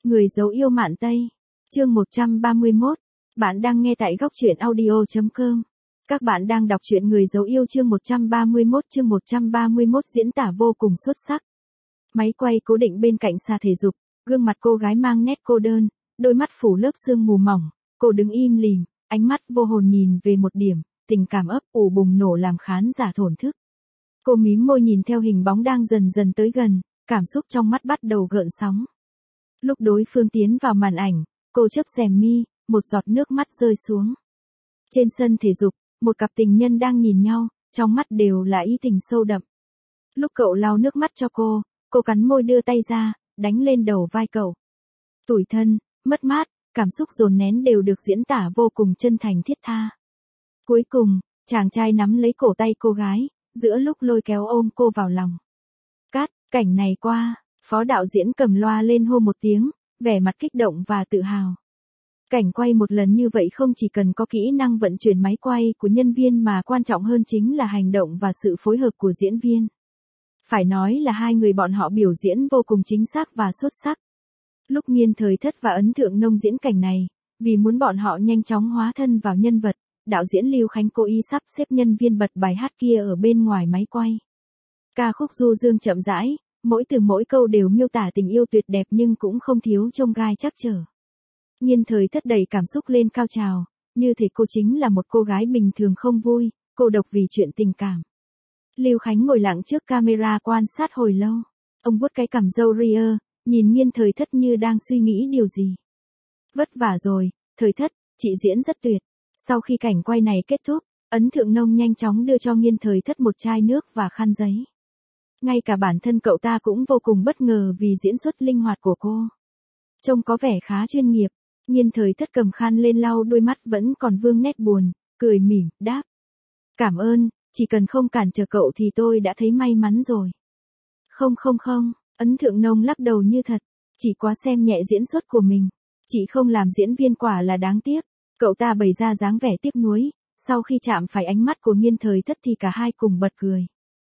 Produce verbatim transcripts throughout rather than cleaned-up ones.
Người dấu yêu Mạn Tây. Chương một trăm ba mươi mốt. Bạn đang nghe tại góc truyện audio chấm com. Các bạn đang đọc truyện Người dấu yêu chương một trăm ba mươi mốt. Chương một trăm ba mươi mốt diễn tả vô cùng xuất sắc. Máy quay cố định bên cạnh xà thể dục, gương mặt cô gái mang nét cô đơn, đôi mắt phủ lớp sương mù mỏng, cô đứng im lìm, ánh mắt vô hồn nhìn về một điểm, tình cảm ấp ủ bùng nổ làm khán giả thổn thức. Cô mím môi nhìn theo hình bóng đang dần dần tới gần, cảm xúc trong mắt bắt đầu gợn sóng. Lúc đối phương tiến vào màn ảnh, cô chớp rèm mi, một giọt nước mắt rơi xuống. Trên sân thể dục, một cặp tình nhân đang nhìn nhau, trong mắt đều là ý tình sâu đậm. Lúc cậu lau nước mắt cho cô, cô cắn môi đưa tay ra, đánh lên đầu vai cậu. Tủi thân, mất mát, cảm xúc dồn nén đều được diễn tả vô cùng chân thành thiết tha. Cuối cùng, chàng trai nắm lấy cổ tay cô gái, giữa lúc lôi kéo ôm cô vào lòng. Cắt, cảnh này qua, phó đạo diễn cầm loa lên hô một tiếng, vẻ mặt kích động và tự hào. Cảnh quay một lần như vậy không chỉ cần có kỹ năng vận chuyển máy quay của nhân viên mà quan trọng hơn chính là hành động và sự phối hợp của diễn viên. Phải nói là hai người bọn họ biểu diễn vô cùng chính xác và xuất sắc. Lúc Nghiên Thời Thất và Ấn Thượng Nông diễn cảnh này, vì muốn bọn họ nhanh chóng hóa thân vào nhân vật, đạo diễn Lưu Khánh cố ý sắp xếp nhân viên bật bài hát kia ở bên ngoài máy quay. Ca khúc du dương chậm rãi, mỗi từ mỗi câu đều miêu tả tình yêu tuyệt đẹp nhưng cũng không thiếu chông gai trắc trở. Nghiên Thời Thất đẩy cảm xúc lên cao trào, như thể cô chính là một cô gái bình thường không vui, cô độc vì chuyện tình cảm. Lưu Khánh ngồi lặng trước camera quan sát hồi lâu. Ông vuốt cái cằm râu ria, nhìn Nghiên Thời Thất như đang suy nghĩ điều gì. Vất vả rồi, Thời Thất, chị diễn rất tuyệt. Sau khi cảnh quay này kết thúc, Ấn Thượng Nông nhanh chóng đưa cho Nghiên Thời Thất một chai nước và khăn giấy. Ngay cả bản thân cậu ta cũng vô cùng bất ngờ vì diễn xuất linh hoạt của cô. Trông có vẻ khá chuyên nghiệp, Nghiên Thời Thất cầm khăn lên lau đôi mắt vẫn còn vương nét buồn, cười mỉm, đáp. Cảm ơn, chỉ cần không cản trở cậu thì tôi đã thấy may mắn rồi. Không không không, Ấn Thượng Nông lắc đầu như thật, chỉ quá xem nhẹ diễn xuất của mình. Chị không làm diễn viên quả là đáng tiếc. Cậu ta bày ra dáng vẻ tiếc nuối, sau khi chạm phải ánh mắt của Nghiên Thời Thất thì cả hai cùng bật cười.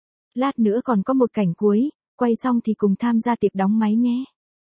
Lát nữa còn có một cảnh cuối, quay xong thì cùng tham gia tiệc đóng máy nhé.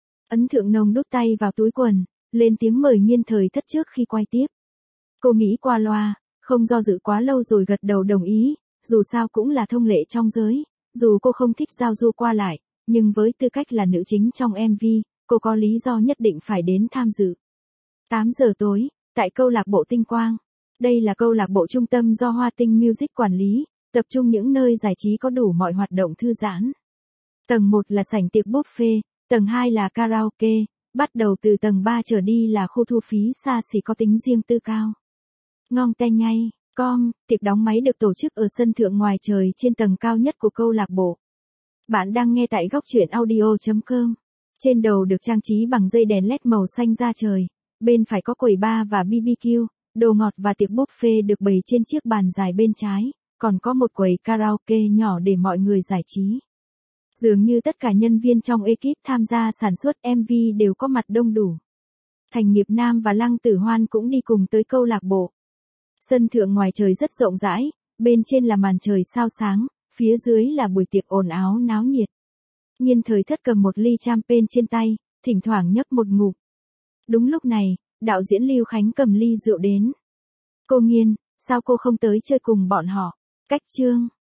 Ấn Thượng Nông đút tay vào túi quần, lên tiếng mời Nghiên Thời Thất trước khi quay tiếp. Cô nghĩ qua loa, không do dự quá lâu rồi gật đầu đồng ý, dù sao cũng là thông lệ trong giới, dù cô không thích giao du qua lại, nhưng với tư cách là nữ chính trong em vê, cô có lý do nhất định phải đến tham dự. tám giờ tối, tại câu lạc bộ Tinh Quang. Đây là câu lạc bộ trung tâm do Hoa Tinh Music quản lý, tập trung những nơi giải trí có đủ mọi hoạt động thư giãn. Tầng một là sảnh tiệc buffet, tầng hai là karaoke, bắt đầu từ tầng ba trở đi là khu thu phí xa xỉ có tính riêng tư cao. Ngong te nhay, com, tiệc đóng máy được tổ chức ở sân thượng ngoài trời trên tầng cao nhất của câu lạc bộ. Bạn đang nghe tại góc truyện audio chấm com. Trên đầu được trang trí bằng dây đèn led màu xanh da trời, bên phải có quầy bar và bê bê kiu, đồ ngọt và tiệc buffet được bày trên chiếc bàn dài bên trái, còn có một quầy karaoke nhỏ để mọi người giải trí. Dường như tất cả nhân viên trong ekip tham gia sản xuất em vê đều có mặt đông đủ. Thành Nghiệp Nam và Lăng Tử Hoan cũng đi cùng tới câu lạc bộ. Sân thượng ngoài trời rất rộng rãi, bên trên là màn trời sao sáng, phía dưới là buổi tiệc ồn ào náo nhiệt. Nghiên Thời Thất cầm một ly champagne trên tay, thỉnh thoảng nhấp một ngụm. Đúng lúc này, đạo diễn Lưu Khánh cầm ly rượu đến. Cô Nghiên, sao cô không tới chơi cùng bọn họ? Cách chương.